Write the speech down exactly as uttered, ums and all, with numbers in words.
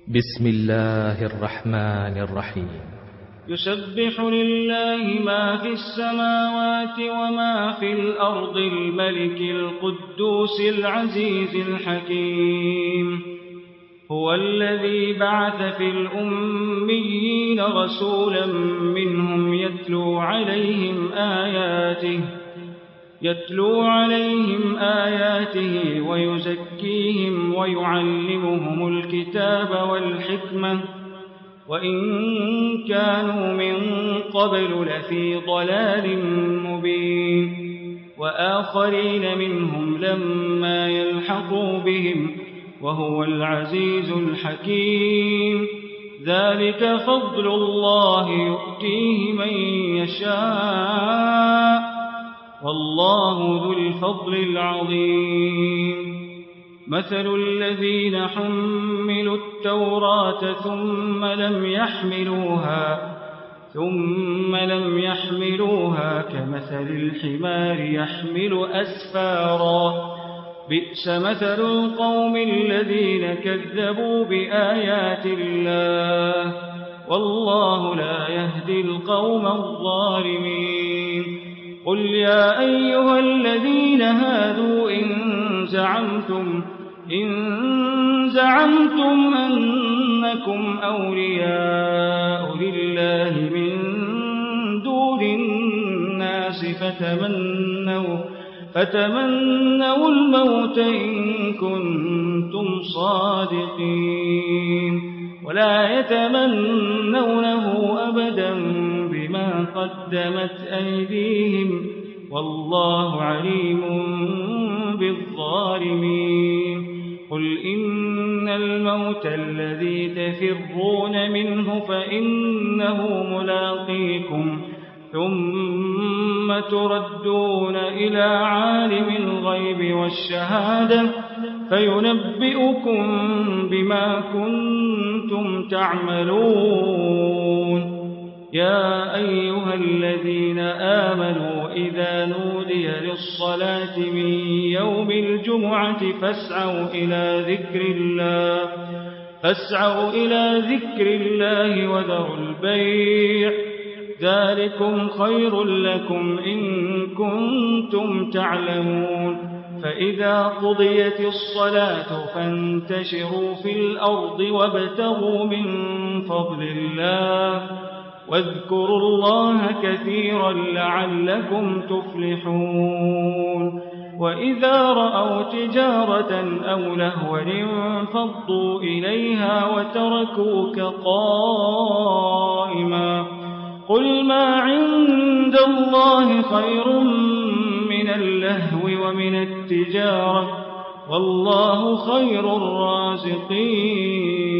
بسم الله الرحمن الرحيم. يسبح لله ما في السماوات وما في الأرض الملك القدوس العزيز الحكيم. هو الذي بعث في الأميين رسولا منهم يتلو عليهم آياته يتلو عليهم آياته ويزكيهم ويعلمهم الكتاب والحكمة وإن كانوا من قبل لفي ضلال مبين، وآخرين منهم لما يلحقوا بهم وهو العزيز الحكيم. ذلك فضل الله يؤتيه من يشاء والله ذو الفضل العظيم. مثل الذين حملوا التوراة ثم لم يحملوها ثم لم يحملوها كمثل الحمار يحمل أسفارا، بئس مثل القوم الذين كذبوا بآيات الله والله لا يهدي القوم الظالمين. قل يا أيها الذين هادوا إن زعمتم إن زعمتم أنكم أولياء لله من دون الناس فتمنوا فتمنوا الموت إن كنتم صادقين، ولا يتمنونه أبدا بما قدمت أيديهم والله عليم بالظالمين. قل إن الموت الذي تفرون منه فإنه ملاقيكم ثم تردون إلى عالم الغيب والشهادة فينبئكم بما كنتم تعملون. يا أيها الذين آمنوا إذا نودي للصلاة من يوم الجمعة فاسعوا إلى ذكر الله فاسعوا إلى ذكر الله وذروا البيع، ذلكم خير لكم إن كنتم تعلمون. فإذا قضيت الصلاة فانتشروا في الأرض وابتغوا من فضل الله واذكروا الله كثيرا لعلكم تفلحون. وإذا رأوا تجارة أو لهوا انفضوا إليها وتركوك قائما. قل ما عند الله خير من اللهو ومن التجارة والله خير الرازقين.